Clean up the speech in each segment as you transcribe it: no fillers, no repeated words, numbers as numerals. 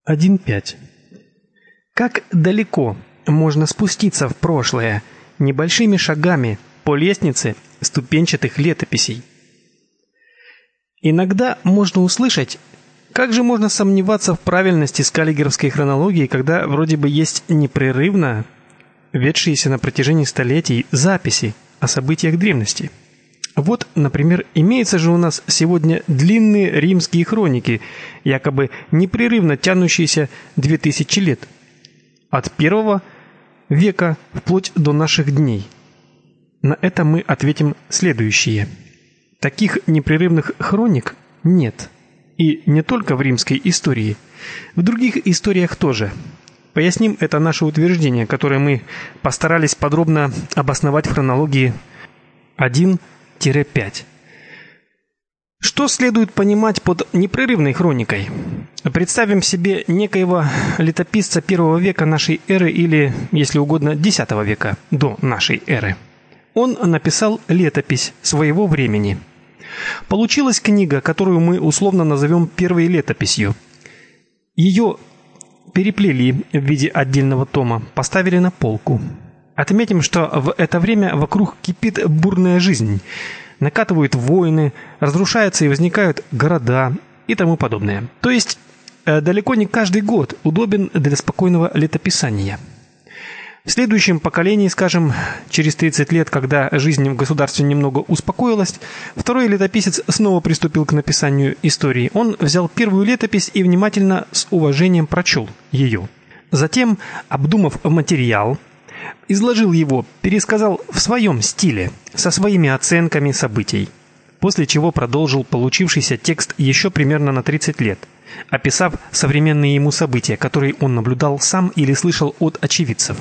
1.5. Как далеко можно спуститься в прошлое небольшими шагами по лестнице ступенчатых летописей? Иногда можно услышать, как же можно сомневаться в правильности скаллигеровской хронологии, когда вроде бы есть непрерывно ведшиеся на протяжении столетий записи о событиях древности. Вот, например, имеются же у нас сегодня длинные римские хроники, якобы непрерывно тянущиеся 2000 лет, от 1 века вплоть до наших дней. На это мы ответим следующее. Таких непрерывных хроник нет. И не только в римской истории, в других историях тоже. Поясним это наше утверждение, которое мы постарались подробно обосновать в хронологии 1-5. Что следует понимать под непрерывной хроникой? Представим себе некоего летописца 1 века нашей эры или, если угодно, 10 века до нашей эры. Он написал летопись своего времени. Получилась книга, которую мы условно назовем первой летописью. Ее переплели в виде отдельного тома, поставили на полку. Отметим, что в это время вокруг кипит бурная жизнь. Накатывают войны, разрушаются и возникают города и тому подобное. То есть далеко не каждый год удобен для спокойного летописания. В следующем поколении, скажем, через 30 лет, когда жизнь в государстве немного успокоилась, второй летописец снова приступил к написанию истории. Он взял первую летопись и внимательно, с уважением прочел ее. Затем, обдумав материал, изложил его, пересказал в своем стиле, со своими оценками событий, после чего продолжил получившийся текст еще примерно на 30 лет, описав современные ему события, которые он наблюдал сам или слышал от очевидцев.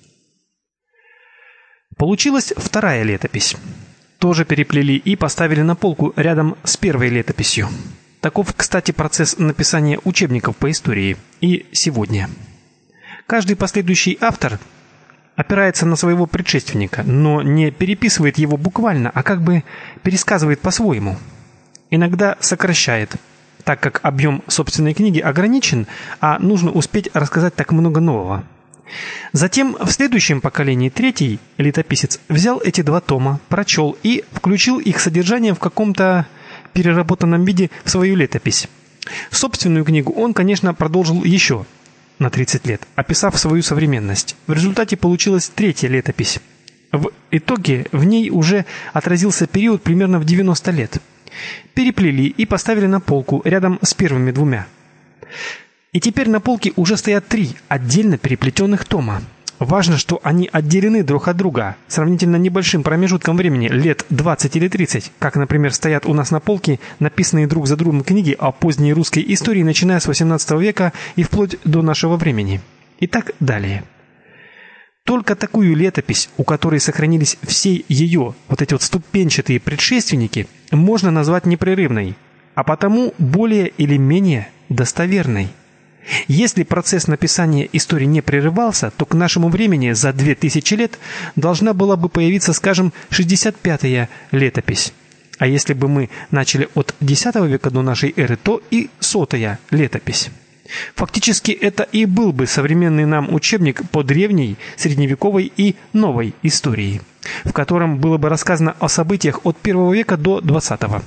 Получилась вторая летопись. Тоже переплели и поставили на полку рядом с первой летописью. Таков, кстати, процесс написания учебников по истории и сегодня. Каждый последующий автор опирается на своего предшественника, но не переписывает его буквально, а как бы пересказывает по-своему. Иногда сокращает, так как объем собственной книги ограничен, а нужно успеть рассказать так много нового. Затем в следующем поколении третий летописец взял эти два тома, прочел и включил их содержание в каком-то переработанном виде в свою летопись. Собственную книгу он, конечно, продолжил еще на 30 лет, описав свою современность. В результате получилась третья летопись. В итоге в ней уже отразился период примерно в 90 лет. Переплели и поставили на полку рядом с первыми двумя. И теперь на полке уже стоят 3 отдельно переплетенных тома. Важно, что они отделены друг от друга сравнительно небольшим промежутком времени, лет 20 или 30, как, например, стоят у нас на полке написанные друг за другом книги о поздней русской истории, начиная с 18 века и вплоть до нашего времени. И так далее. Только такую летопись, у которой сохранились все ее, вот эти вот ступенчатые предшественники, можно назвать непрерывной, а потому более или менее достоверной. Если процесс написания истории не прерывался, то к нашему времени за 2000 лет должна была бы появиться, скажем, 65-я летопись. А если бы мы начали от X века до нашей эры, то и 100-я летопись. Фактически это и был бы современный нам учебник по древней, средневековой и новой истории, в котором было бы рассказано о событиях от 1 века до 20-го.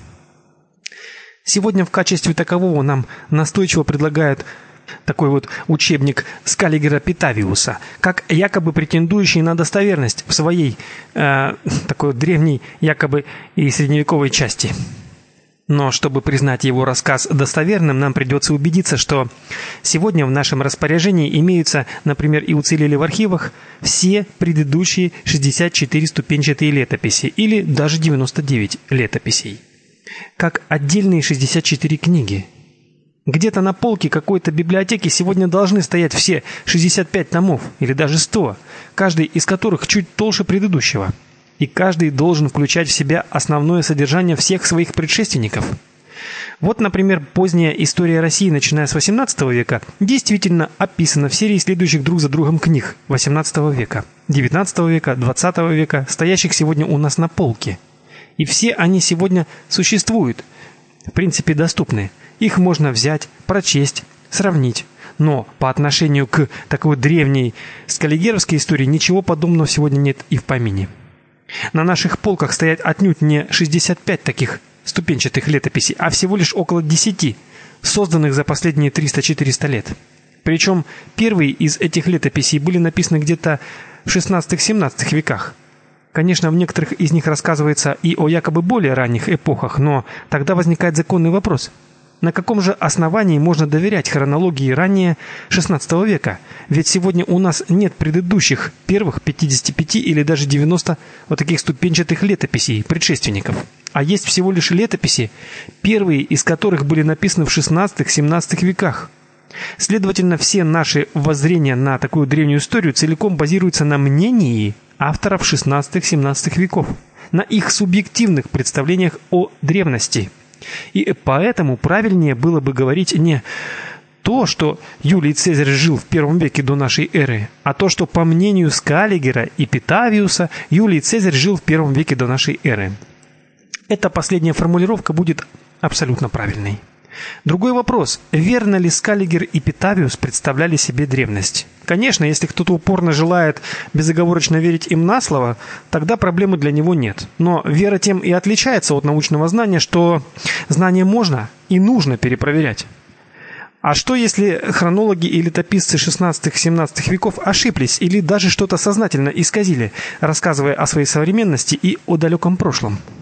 Сегодня в качестве такового нам настойчиво предлагают такой вот учебник Скаллигера Питавиуса, как якобы претендующий на достоверность в своей такой вот древней якобы и средневековой части. Но чтобы признать его рассказ достоверным, нам придется убедиться, что сегодня в нашем распоряжении имеются, например, и уцелели в архивах все предыдущие 64 ступенчатые летописи или даже 99 летописей, как отдельные 64 книги. Где-то на полке какой-то библиотеки сегодня должны стоять все 65 томов, или даже 100, каждый из которых чуть толще предыдущего. И каждый должен включать в себя основное содержание всех своих предшественников. Вот, например, поздняя история России, начиная с 18 века, действительно описана в серии следующих друг за другом книг 18 века, 19 века, 20 века, стоящих сегодня у нас на полке. И все они сегодня существуют, в принципе доступны. Их можно взять, прочесть, сравнить. Но по отношению к такой древней скаллигеровской истории ничего подобного сегодня нет и в помине. На наших полках стоят отнюдь не 65 таких ступенчатых летописей, а всего лишь около 10, созданных за последние 300-400 лет. Причем первые из этих летописей были написаны где-то в 16-17 веках. Конечно, в некоторых из них рассказывается и о якобы более ранних эпохах, но тогда возникает законный вопрос: на каком же основании можно доверять хронологии ранее XVI века? Ведь сегодня у нас нет предыдущих первых 55 или даже 90 вот таких ступенчатых летописей предшественников. А есть всего лишь летописи, первые из которых были написаны в XVI-XVII веках. Следовательно, все наши воззрения на такую древнюю историю целиком базируются на мнении авторов XVI-XVII веков, на их субъективных представлениях о древности. И поэтому правильнее было бы говорить не то, что Юлий Цезарь жил в первом веке до нашей эры, а то, что по мнению Скаллигера и Петавиуса Юлий Цезарь жил в первом веке до нашей эры. Эта последняя формулировка будет абсолютно правильной. Другой вопрос: верно ли Скаллигер и Петавиус представляли себе древность? Конечно, если кто-то упорно желает безоговорочно верить им на слово, тогда проблемы для него нет. Но вера тем и отличается от научного знания, что знание можно и нужно перепроверять. А что если хронологи и летописцы XVI-XVII веков ошиблись или даже что-то сознательно исказили, рассказывая о своей современности и о далеком прошлом?